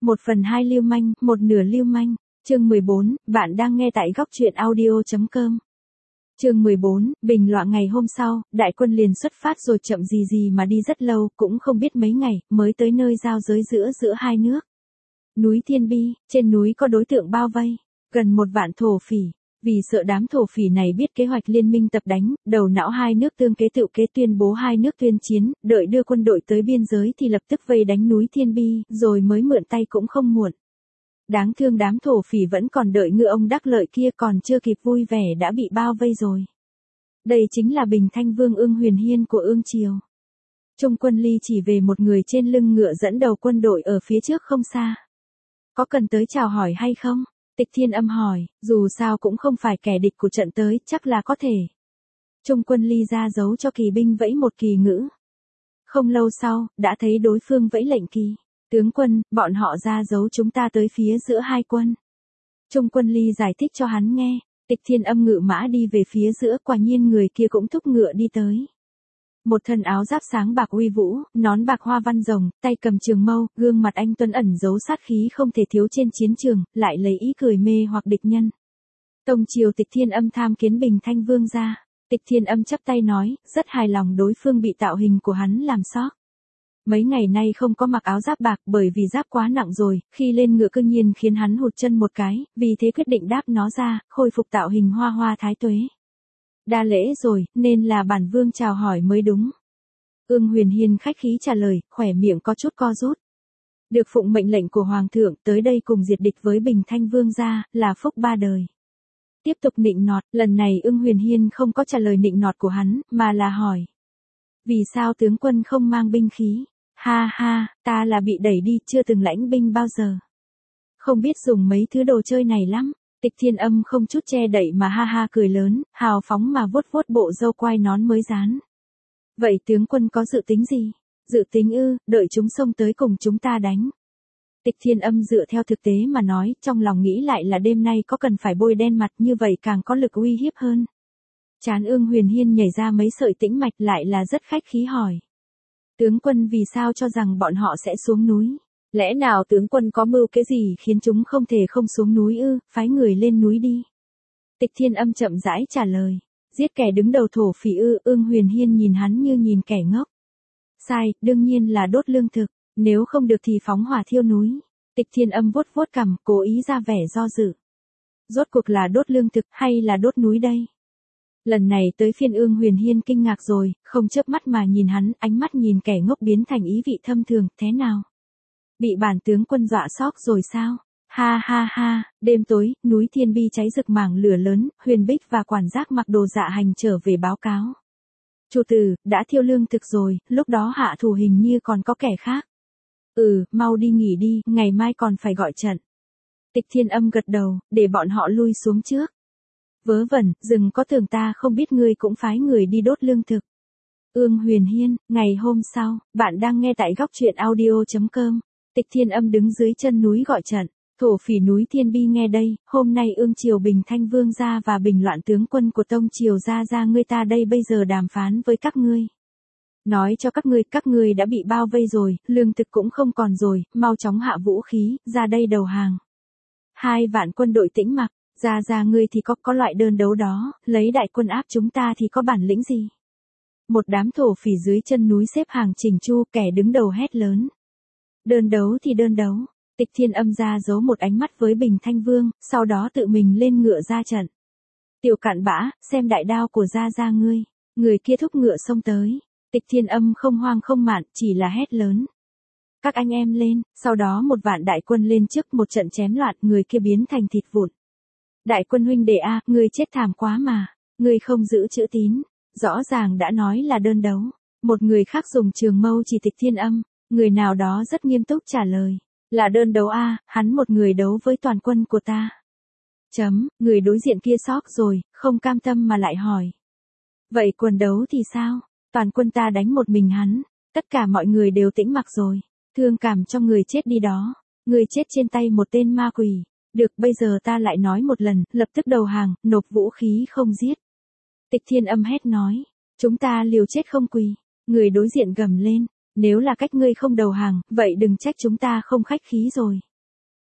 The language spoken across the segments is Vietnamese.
1/2 lưu manh, một nửa lưu manh. Chương 14, bạn đang nghe tại góc truyện audio.com. Chương 14, bình loạn ngày hôm sau, đại quân liền xuất phát rồi chậm gì gì mà đi rất lâu, cũng không biết mấy ngày, mới tới nơi giao giới giữa hai nước. Núi Thiên Bi, trên núi có đối tượng bao vây, gần 1 vạn thổ phỉ. Vì sợ đám thổ phỉ này biết kế hoạch liên minh tập đánh, đầu não hai nước tương kế tự kế tuyên bố hai nước tuyên chiến, đợi đưa quân đội tới biên giới thì lập tức vây đánh núi Thiên Bi, rồi mới mượn tay cũng không muộn. Đáng thương đám thổ phỉ vẫn còn đợi ngư ông đắc lợi kia, còn chưa kịp vui vẻ đã bị bao vây rồi. Đây chính là Bình Thanh Vương Ưng Huyền Hiên của Ương Triều. Trung Quân Ly chỉ về một người trên lưng ngựa dẫn đầu quân đội ở phía trước không xa. Có cần tới chào hỏi hay không? Tịch Thiên Âm hỏi, dù sao cũng không phải kẻ địch của trận tới, chắc là có thể. Trung Quân Ly ra dấu cho kỳ binh vẫy một kỳ ngữ. Không lâu sau, đã thấy đối phương vẫy lệnh kỳ. Tướng quân, bọn họ ra dấu chúng ta tới phía giữa hai quân. Trung Quân Ly giải thích cho hắn nghe. Tịch Thiên Âm ngự mã đi về phía giữa, quả nhiên người kia cũng thúc ngựa đi tới. Một thân áo giáp sáng bạc uy vũ, nón bạc hoa văn rồng, tay cầm trường mâu, gương mặt anh tuấn ẩn giấu sát khí không thể thiếu trên chiến trường, lại lấy ý cười mê hoặc địch nhân. Tông triều Tịch Thiên Âm tham kiến Bình Thanh Vương gia. Tịch Thiên Âm chắp tay nói, rất hài lòng đối phương bị tạo hình của hắn làm sót. Mấy ngày nay không có mặc áo giáp bạc bởi vì giáp quá nặng rồi, khi lên ngựa cương nhiên khiến hắn hụt chân một cái, vì thế quyết định đáp nó ra, khôi phục tạo hình hoa hoa thái tuế. Đa lễ rồi, nên là bản vương chào hỏi mới đúng. Ưng Huyền Hiên khách khí trả lời, khỏe miệng có chút co rút. Được phụng mệnh lệnh của Hoàng thượng tới đây cùng diệt địch với Bình Thanh Vương gia, là phúc ba đời. Tiếp tục nịnh nọt, lần này Ưng Huyền Hiên không có trả lời nịnh nọt của hắn, mà là hỏi. Vì sao tướng quân không mang binh khí? Ha ha, ta là bị đẩy đi, chưa từng lãnh binh bao giờ. Không biết dùng mấy thứ đồ chơi này lắm. Tịch Thiên Âm không chút che đậy mà ha ha cười lớn, hào phóng mà vuốt vuốt bộ râu quai nón mới dán. Vậy tướng quân có dự tính gì? Dự tính ư, đợi chúng xông tới cùng chúng ta đánh. Tịch Thiên Âm dựa theo thực tế mà nói, trong lòng nghĩ lại là đêm nay có cần phải bôi đen mặt, như vậy càng có lực uy hiếp hơn. Trán Ưng Huyền Hiên nhảy ra mấy sợi tĩnh mạch, lại là rất khách khí hỏi. Tướng quân vì sao cho rằng bọn họ sẽ xuống núi? Lẽ nào tướng quân có mưu cái gì khiến chúng không thể không xuống núi ư, phái người lên núi đi. Tịch Thiên Âm chậm rãi trả lời. Giết kẻ đứng đầu thổ phỉ ư? Ưng Huyền Hiên nhìn hắn như nhìn kẻ ngốc. Sai, đương nhiên là đốt lương thực, nếu không được thì phóng hỏa thiêu núi. Tịch Thiên Âm vuốt vuốt cằm, cố ý ra vẻ do dự. Rốt cuộc là đốt lương thực hay là đốt núi đây? Lần này tới phiên Ưng Huyền Hiên kinh ngạc rồi, không chớp mắt mà nhìn hắn, ánh mắt nhìn kẻ ngốc biến thành ý vị thâm thường, thế nào? Bị bản tướng quân dọa sóc rồi sao? Ha ha ha, đêm tối, núi Thiên Bi cháy rực mảng lửa lớn, Huyền Bích và quản giác mặc đồ dạ hành trở về báo cáo. Chủ tử, đã thiêu lương thực rồi, lúc đó hạ thủ hình như còn có kẻ khác. Mau đi nghỉ đi, ngày mai còn phải gọi trận. Tịch Thiên Âm gật đầu, để bọn họ lui xuống trước. Vớ vẩn, đừng có tưởng ta không biết ngươi cũng phái người đi đốt lương thực. Ưng Huyền Hiên, ngày hôm sau, bạn đang nghe tại góc truyện audio.com. Tịch Thiên Âm đứng dưới chân núi gọi trận. Thổ phỉ núi Thiên Bi nghe đây, hôm nay Ương Triều Bình Thanh Vương gia và bình loạn tướng quân của Tông Triều ra ngươi ta đây bây giờ đàm phán với các ngươi. Nói cho các ngươi đã bị bao vây rồi, lương thực cũng không còn rồi, mau chóng hạ vũ khí, ra đây đầu hàng. 2 vạn quân đội tĩnh mặc, ra ngươi thì có loại đơn đấu đó, lấy đại quân áp chúng ta thì có bản lĩnh gì? Một đám thổ phỉ dưới chân núi xếp hàng chỉnh chu, kẻ đứng đầu hét lớn. Đơn đấu thì đơn đấu. Tịch Thiên Âm ra giấu một ánh mắt với Bình Thanh Vương, sau đó tự mình lên ngựa ra trận. Tiểu cặn bã, xem đại đao của ra ngươi. Người kia thúc ngựa xông tới. Tịch Thiên Âm không hoang không mạn, chỉ là hét lớn. Các anh em lên, sau đó 1 vạn đại quân lên trước, một trận chém loạn, người kia biến thành thịt vụn. Đại quân huynh đệ a, ngươi chết thảm quá mà, ngươi không giữ chữ tín, rõ ràng đã nói là đơn đấu. Một người khác dùng trường mâu chỉ Tịch Thiên Âm, người nào đó rất nghiêm túc trả lời, là đơn đấu a, hắn một người đấu với toàn quân của ta. Người đối diện kia sốc rồi, không cam tâm mà lại hỏi. Vậy quần đấu thì sao? Toàn quân ta đánh một mình hắn, tất cả mọi người đều tĩnh mặc rồi, thương cảm cho người chết đi đó, người chết trên tay một tên ma quỷ. Được, bây giờ ta lại nói một lần, lập tức đầu hàng, nộp vũ khí không giết. Tịch Thiên Âm hét nói, chúng ta liều chết không quỳ. Người đối diện gầm lên, nếu là cách ngươi không đầu hàng, vậy đừng trách chúng ta không khách khí rồi.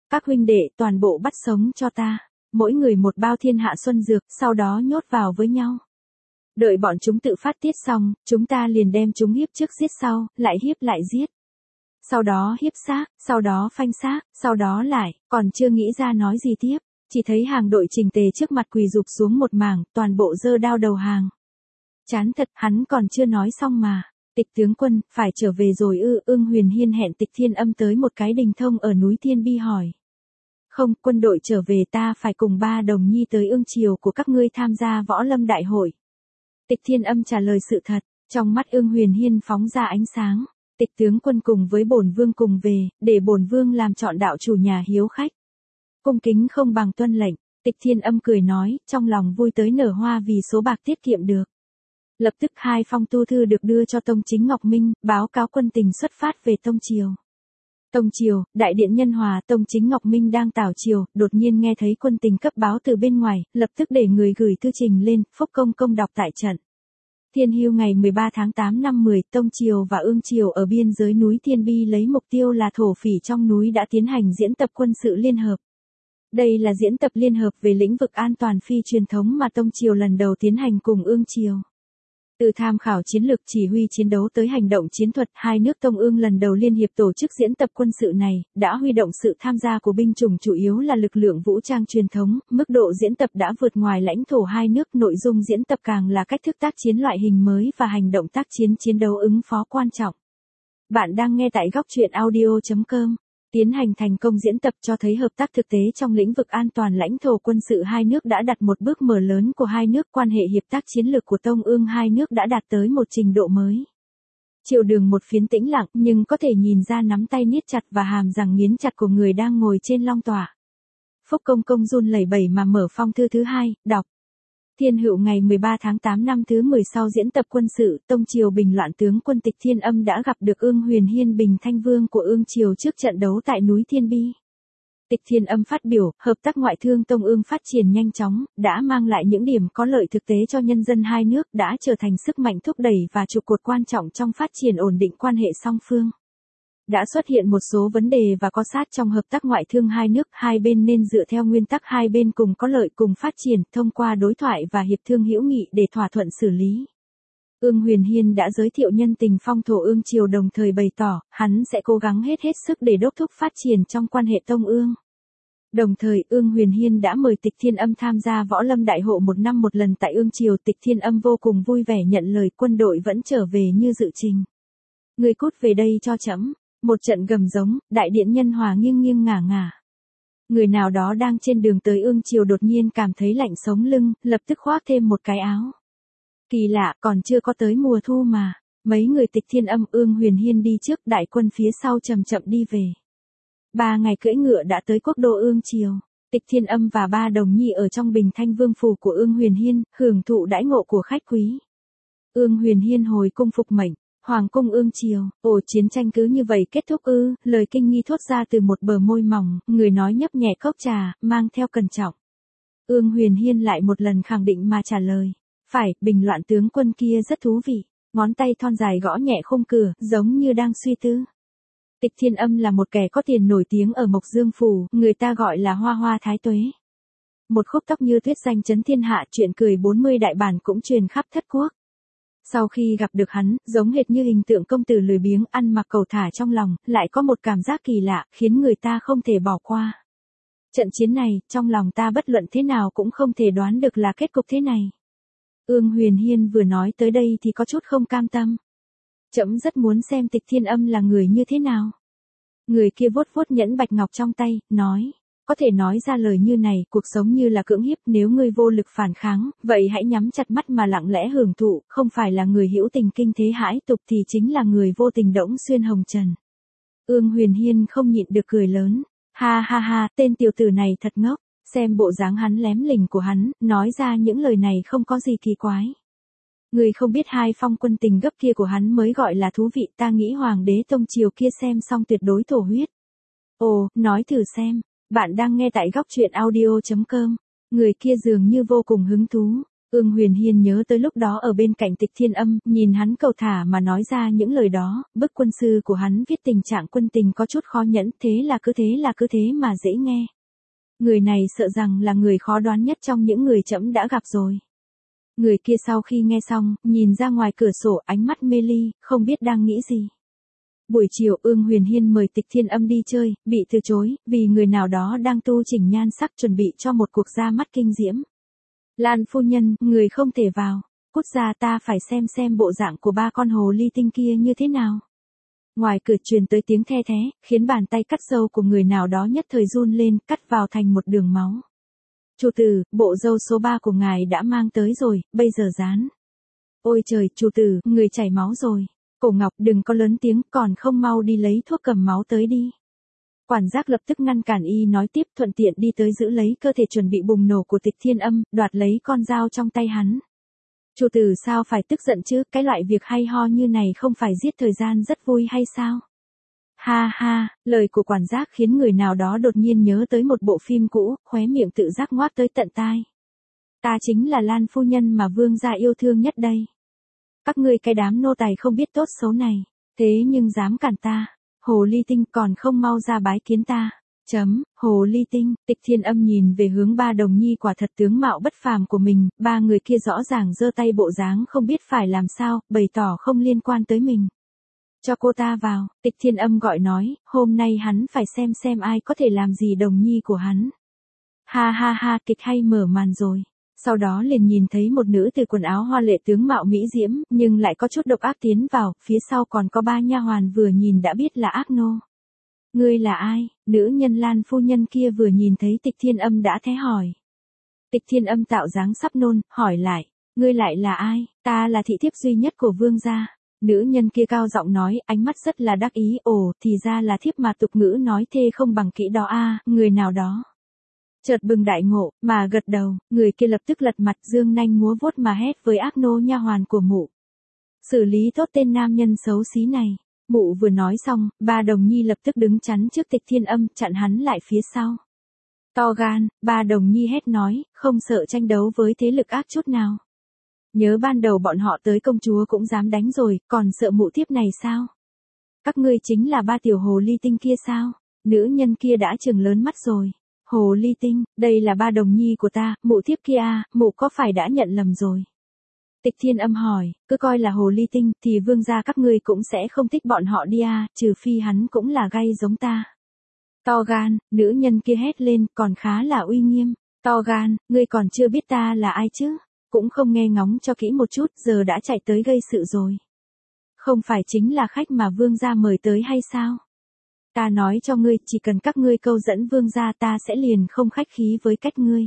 Các huynh đệ toàn bộ bắt sống cho ta, mỗi người một bao thiên hạ xuân dược, sau đó nhốt vào với nhau. Đợi bọn chúng tự phát tiết xong, chúng ta liền đem chúng hiếp trước giết sau, lại hiếp lại giết. Sau đó hiếp xác, sau đó phanh xác, sau đó lại, còn chưa nghĩ ra nói gì tiếp, chỉ thấy hàng đội chỉnh tề trước mặt quỳ rụp xuống một mảng, toàn bộ giơ đao đầu hàng. Chán thật, hắn còn chưa nói xong mà. Tịch tướng quân, phải trở về rồi ư? Ưng Huyền Hiên hẹn Tịch Thiên Âm tới một cái đình thông ở núi Thiên Bi hỏi. Không, quân đội trở về ta phải cùng 3 đồng nhi tới ương triều của các ngươi tham gia võ lâm đại hội. Tịch Thiên Âm trả lời sự thật, trong mắt Ưng Huyền Hiên phóng ra ánh sáng. Tịch tướng quân cùng với bổn vương cùng về, để bổn vương làm chọn đạo chủ nhà hiếu khách. Cung kính không bằng tuân lệnh, Tịch Thiên Âm cười nói, trong lòng vui tới nở hoa vì số bạc tiết kiệm được. Lập tức 2 phong tu thư được đưa cho Tông Chính Ngọc Minh, báo cáo quân tình xuất phát về Tông Triều. Tông Triều, đại điện Nhân Hòa, Tông Chính Ngọc Minh đang tảo triều, đột nhiên nghe thấy quân tình cấp báo từ bên ngoài, lập tức để người gửi thư trình lên, Phúc Công Công đọc tại trận. Thiên Hưu ngày 13 tháng 8 năm 10, Tông Triều và Ương Triều ở biên giới núi Thiên Bi lấy mục tiêu là thổ phỉ trong núi đã tiến hành diễn tập quân sự liên hợp. Đây là diễn tập liên hợp về lĩnh vực an toàn phi truyền thống mà Tông Triều lần đầu tiến hành cùng Ương Triều. Từ tham khảo chiến lược chỉ huy chiến đấu tới hành động chiến thuật, hai nước Tông Ương lần đầu liên hiệp tổ chức diễn tập quân sự này, đã huy động sự tham gia của binh chủng chủ yếu là lực lượng vũ trang truyền thống, mức độ diễn tập đã vượt ngoài lãnh thổ hai nước, nội dung diễn tập càng là cách thức tác chiến loại hình mới và hành động tác chiến chiến đấu ứng phó quan trọng. Bạn đang nghe tại góc truyện audio.com. Tiến hành thành công diễn tập cho thấy hợp tác thực tế trong lĩnh vực an toàn lãnh thổ quân sự hai nước đã đặt một bước mở lớn của hai nước, quan hệ hiệp tác chiến lược của Tông Ương hai nước đã đạt tới một trình độ mới. Triều đường một phiến tĩnh lặng nhưng có thể nhìn ra nắm tay niết chặt và hàm răng nghiến chặt của người đang ngồi trên long tọa. Phúc Công Công run lẩy bẩy mà mở phong thư thứ 2, đọc. Thiên Hữu ngày 13 tháng 8 năm thứ 10 sau diễn tập quân sự, Tông Triều bình loạn tướng quân Tịch Thiên Âm đã gặp được Ương Huyền Hiên Bình Thanh Vương của Ương Triều trước trận đấu tại núi Thiên Bi. Tịch Thiên Âm phát biểu, hợp tác ngoại thương Tông Ương phát triển nhanh chóng, đã mang lại những điểm có lợi thực tế cho nhân dân hai nước, đã trở thành sức mạnh thúc đẩy và trụ cột quan trọng trong phát triển ổn định quan hệ song phương. Đã xuất hiện một số vấn đề và có sát trong hợp tác ngoại thương hai nước, hai bên nên dựa theo nguyên tắc hai bên cùng có lợi cùng phát triển, thông qua đối thoại và hiệp thương hữu nghị để thỏa thuận xử lý. Ương Huyền Hiên đã giới thiệu nhân tình phong thổ Ương Triều, đồng thời bày tỏ, hắn sẽ cố gắng hết sức để đốc thúc phát triển trong quan hệ Tông Ương. Đồng thời, Ương Huyền Hiên đã mời Tịch Thiên Âm tham gia võ lâm đại hội một năm một lần tại Ương Triều. Tịch Thiên Âm vô cùng vui vẻ nhận lời, quân đội vẫn trở về như dự trình. Người cút về đây cho trẫm. Một trận gầm giống, đại điện Nhân Hòa nghiêng nghiêng ngả ngả. Người nào đó đang trên đường tới Ương Triều đột nhiên cảm thấy lạnh sống lưng, lập tức khoác thêm một cái áo. Kỳ lạ, còn chưa có tới mùa thu mà. Mấy người Tịch Thiên Âm, Ương Huyền Hiên đi trước, đại quân phía sau chậm chậm đi về. 3 ngày cưỡi ngựa đã tới quốc đô Ương Triều. Tịch Thiên Âm và 3 đồng nhi ở trong Bình Thanh Vương phủ của Ương Huyền Hiên, hưởng thụ đãi ngộ của khách quý. Ương Huyền Hiên hồi cung phục mệnh. Hoàng cung Ương Triều, ồ, chiến tranh cứ như vậy kết thúc ư? Lời kinh nghi thốt ra từ một bờ môi mỏng, người nói nhấp nhẹ cốc trà, mang theo cẩn trọng. Ương Huyền Hiên lại một lần khẳng định mà trả lời. Phải, bình loạn tướng quân kia rất thú vị. Ngón tay thon dài gõ nhẹ khung cửa, giống như đang suy tư. Tịch Thiên Âm là một kẻ có tiền nổi tiếng ở Mộc Dương Phủ, người ta gọi là Hoa Hoa Thái Tuế. Một khúc tóc như tuyết danh chấn thiên hạ, chuyện cười 40 đại bản cũng truyền khắp thất quốc. Sau khi gặp được hắn, giống hệt như hình tượng công tử lười biếng ăn mặc cầu thả trong lòng, lại có một cảm giác kỳ lạ, khiến người ta không thể bỏ qua. Trận chiến này, trong lòng ta bất luận thế nào cũng không thể đoán được là kết cục thế này. Ương Huyền Hiên vừa nói tới đây thì có chút không cam tâm. Trẫm rất muốn xem Tịch Thiên Âm là người như thế nào. Người kia vuốt vuốt nhẫn bạch ngọc trong tay, nói. Có thể nói ra lời như này, cuộc sống như là cưỡng hiếp, nếu ngươi vô lực phản kháng, vậy hãy nhắm chặt mắt mà lặng lẽ hưởng thụ, không phải là người hữu tình kinh thế hãi tục thì chính là người vô tình đỗng xuyên hồng trần. Ương Huyền Hiên không nhịn được cười lớn. Ha ha ha, tên tiểu tử này thật ngốc, xem bộ dáng hắn lém lỉnh của hắn, nói ra những lời này không có gì kỳ quái. Người không biết 2 phong quân tình gấp kia của hắn mới gọi là thú vị, ta nghĩ Hoàng đế Tông Triều kia xem xong tuyệt đối thổ huyết. Ồ, nói thử xem. Bạn đang nghe tại góc truyện audio.com. Người kia dường như vô cùng hứng thú. Ương Huyền Hiên nhớ tới lúc đó ở bên cạnh Tịch Thiên Âm, nhìn hắn cầu thả mà nói ra những lời đó, bức quân sư của hắn viết tình trạng quân tình có chút khó nhẫn, thế là cứ thế mà dễ nghe. Người này sợ rằng là người khó đoán nhất trong những người trẫm đã gặp rồi. Người kia sau khi nghe xong, nhìn ra ngoài cửa sổ ánh mắt mê ly, không biết đang nghĩ gì. Buổi chiều Ương Huyền Hiên mời Tịch Thiên Âm đi chơi, bị từ chối, vì người nào đó đang tu chỉnh nhan sắc chuẩn bị cho một cuộc ra mắt kinh diễm. Lan phu nhân, người không thể vào, cút ra, ta phải xem bộ dạng của ba con hồ ly tinh kia như thế nào. Ngoài cửa truyền tới tiếng the thé, khiến bàn tay cắt râu của người nào đó nhất thời run lên, cắt vào thành một đường máu. Chủ tử, bộ râu số 3 của ngài đã mang tới rồi, bây giờ dán. Ôi trời, chủ tử, người chảy máu rồi. Cổ Ngọc, đừng có lớn tiếng, còn không mau đi lấy thuốc cầm máu tới đi. Quản giác lập tức ngăn cản y nói tiếp, thuận tiện đi tới giữ lấy cơ thể chuẩn bị bùng nổ của Tịch Thiên Âm, đoạt lấy con dao trong tay hắn. Chủ tử sao phải tức giận chứ, cái loại việc hay ho như này không phải giết thời gian rất vui hay sao? Ha ha, lời của quản giác khiến người nào đó đột nhiên nhớ tới một bộ phim cũ, khóe miệng tự giác ngoác tới tận tai. Ta chính là Lan phu nhân mà vương gia yêu thương nhất đây. Các ngươi cái đám nô tài không biết tốt xấu này, thế nhưng dám cản ta, hồ ly tinh còn không mau ra bái kiến ta. Hồ ly tinh, Tịch Thiên Âm nhìn về hướng ba đồng nhi quả thật tướng mạo bất phàm của mình, ba người kia rõ ràng giơ tay bộ dáng không biết phải làm sao, bày tỏ không liên quan tới mình. Cho cô ta vào, Tịch Thiên Âm gọi nói, hôm nay hắn phải xem ai có thể làm gì đồng nhi của hắn. Ha ha ha, kịch hay mở màn rồi. Sau đó liền nhìn thấy một nữ từ quần áo hoa lệ tướng mạo mỹ diễm, nhưng lại có chút độc ác tiến vào, phía sau còn có ba nha hoàn vừa nhìn đã biết là ác nô. Ngươi là ai? Nữ nhân Lan phu nhân kia vừa nhìn thấy Tịch Thiên Âm đã thế hỏi. Tịch Thiên Âm tạo dáng sắp nôn, hỏi lại, ngươi lại là ai? Ta là thị thiếp duy nhất của vương gia. Nữ nhân kia cao giọng nói, ánh mắt rất là đắc ý, ồ, thì ra là thiếp mà tục ngữ nói thê không bằng kỹ đó a, người nào đó. Chợt bừng đại ngộ, mà gật đầu, người kia lập tức lật mặt dương nanh múa vuốt mà hét với ác nô nha hoàn của mụ. Xử lý tốt tên nam nhân xấu xí này. Mụ vừa nói xong, ba đồng nhi lập tức đứng chắn trước Tịch Thiên Âm, chặn hắn lại phía sau. To gan, ba đồng nhi hét nói, không sợ tranh đấu với thế lực ác chút nào. Nhớ ban đầu bọn họ tới công chúa cũng dám đánh rồi, còn sợ mụ thiếp này sao? Các ngươi chính là ba tiểu hồ ly tinh kia sao? Nữ nhân kia đã trừng lớn mắt rồi. Hồ ly tinh, đây là ba đồng nhi của ta, mụ thiếp kia à, mụ có phải đã nhận lầm rồi? Tịch Thiên Âm hỏi, cứ coi là hồ ly tinh, thì vương gia các ngươi cũng sẽ không thích bọn họ đi à, trừ phi hắn cũng là gay giống ta. To gan, nữ nhân kia hét lên, còn khá là uy nghiêm. To gan, ngươi còn chưa biết ta là ai chứ? Cũng không nghe ngóng cho kỹ một chút, giờ đã chạy tới gây sự rồi. Không phải chính là khách mà vương gia mời tới hay sao? Ta nói cho ngươi, chỉ cần các ngươi câu dẫn vương gia ta sẽ liền không khách khí với cách ngươi.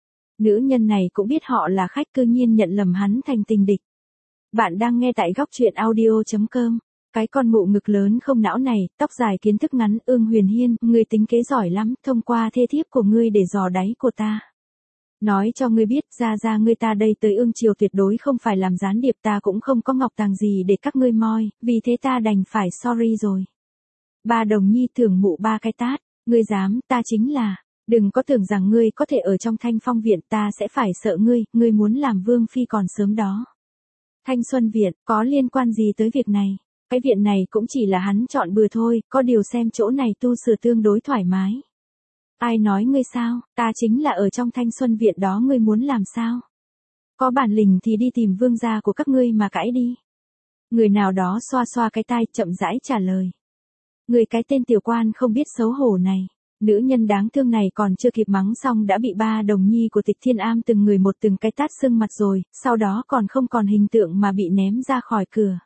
Nữ nhân này cũng biết họ là khách, cư nhiên nhận lầm hắn thành tình địch. Bạn đang nghe tại góc truyện audio.com. Cái con mụ ngực lớn không não này, tóc dài kiến thức ngắn, Ương Huyền Hiên, ngươi tính kế giỏi lắm, thông qua thê thiếp của ngươi để dò đáy của ta. Nói cho ngươi biết, ra ngươi ta đây tới Ương Triều tuyệt đối không phải làm gián điệp, ta cũng không có ngọc tàng gì để các ngươi moi, vì thế ta đành phải sorry rồi. Ba đồng nhi thưởng mụ ba cái tát, ngươi dám, ta chính là. Đừng có tưởng rằng ngươi có thể ở trong Thanh Phong Viện, ta sẽ phải sợ ngươi muốn làm vương phi còn sớm đó. Thanh Xuân Viện, có liên quan gì tới việc này? Cái viện này cũng chỉ là hắn chọn bừa thôi, có điều xem chỗ này tu sửa tương đối thoải mái. Ai nói ngươi sao, ta chính là ở trong Thanh Xuân Viện đó, ngươi muốn làm sao? Có bản lĩnh thì đi tìm vương gia của các ngươi mà cãi đi. Người nào đó xoa xoa cái tai, chậm rãi trả lời. Người cái tên tiểu quan không biết xấu hổ này. Nữ nhân đáng thương này còn chưa kịp mắng xong đã bị ba đồng nhi của Tịch Thiên Am từng người một từng cái tát sưng mặt rồi, sau đó còn không còn hình tượng mà bị ném ra khỏi cửa.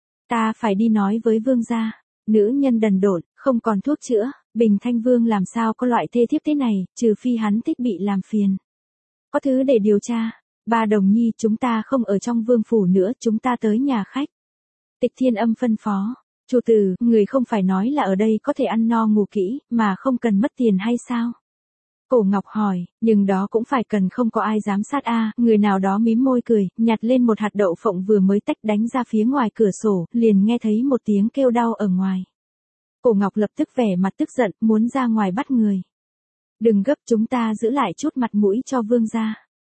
Ta phải đi nói với vương gia. Nữ nhân đần độn, không còn thuốc chữa, Bình Thanh Vương làm sao có loại thê thiếp thế này, trừ phi hắn thích bị làm phiền. Có thứ để điều tra. Ba đồng nhi, chúng ta không ở trong vương phủ nữa, chúng ta tới nhà khách. Tịch Thiên Âm phân phó. Chủ tử, người không phải nói là ở đây có thể ăn no ngủ kỹ, mà không cần mất tiền hay sao? Cổ Ngọc hỏi, nhưng đó cũng phải cần không có ai giám sát a. Người nào đó mím môi cười, nhặt lên một hạt đậu phộng vừa mới tách đánh ra phía ngoài cửa sổ, liền nghe thấy một tiếng kêu đau ở ngoài. Cổ Ngọc lập tức vẻ mặt tức giận, muốn ra ngoài bắt người. Đừng gấp, chúng ta giữ lại chút mặt mũi cho vương gia.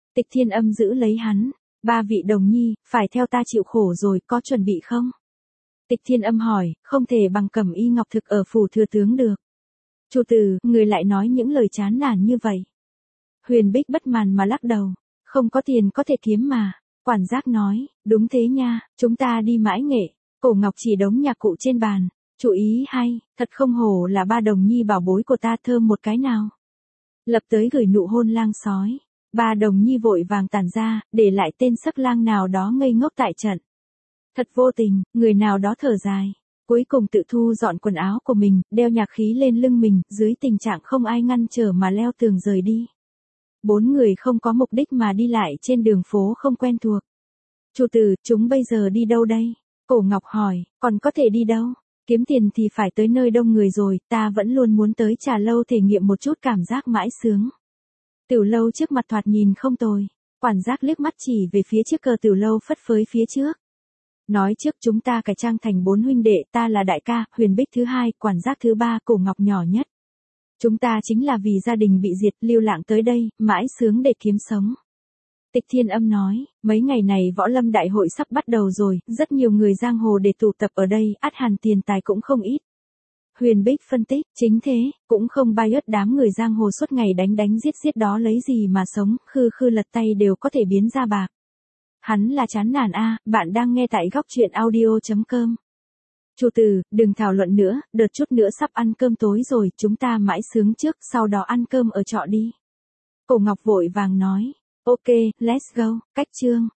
Tịch Thiên Âm giữ lấy hắn. Ba vị đồng nhi, phải theo ta chịu khổ rồi, có chuẩn bị không? Tịch Thiên Âm hỏi, không thể bằng cẩm y ngọc thực ở phủ thừa tướng được. Chủ tử, người lại nói những lời chán nản như vậy. Huyền Bích bất mãn mà lắc đầu. Không có tiền có thể kiếm mà. Quản giác nói, đúng thế nha, chúng ta đi mãi nghệ. Cổ Ngọc chỉ đống nhạc cụ trên bàn. Chú ý hay, thật không hổ là ba đồng nhi bảo bối của ta, thơm một cái nào. Lập tới gửi nụ hôn lang sói. Ba đồng nhi vội vàng tản ra, để lại tên sắc lang nào đó ngây ngốc tại trận. Thật vô tình, người nào đó thở dài. Cuối cùng tự thu dọn quần áo của mình, đeo nhạc khí lên lưng mình, dưới tình trạng không ai ngăn trở mà leo tường rời đi. 4 người không có mục đích mà đi lại trên đường phố không quen thuộc. Chủ tử, chúng bây giờ đi đâu đây? Cổ Ngọc hỏi, còn có thể đi đâu? Kiếm tiền thì phải tới nơi đông người rồi, ta vẫn luôn muốn tới trà lâu thể nghiệm một chút cảm giác mãi sướng. Tiểu lâu trước mặt thoạt nhìn không tồi. Quản giác liếc mắt chỉ về phía chiếc cờ tiểu lâu phất phới phía trước. Nói trước chúng ta cải trang thành 4 huynh đệ, ta là đại ca, Huyền Bích thứ hai, quản giác thứ ba, Cổ Ngọc nhỏ nhất. Chúng ta chính là vì gia đình bị diệt lưu lạng tới đây, mãi sướng để kiếm sống. Tịch Thiên Âm nói, mấy ngày này võ lâm đại hội sắp bắt đầu rồi, rất nhiều người giang hồ để tụ tập ở đây, ắt hẳn tiền tài cũng không ít. Huyền Bích phân tích, chính thế, cũng không bay ớt đám người giang hồ suốt ngày đánh đánh giết giết đó lấy gì mà sống, khư khư lật tay đều có thể biến ra bạc. Hắn là chán nản a, bạn đang nghe tại góc truyện audio.com. Chủ tử, đừng thảo luận nữa, đợt chút nữa sắp ăn cơm tối rồi, chúng ta mãi sướng trước, sau đó ăn cơm ở trọ đi. Cổ Ngọc vội vàng nói, ok, let's go, cách chương.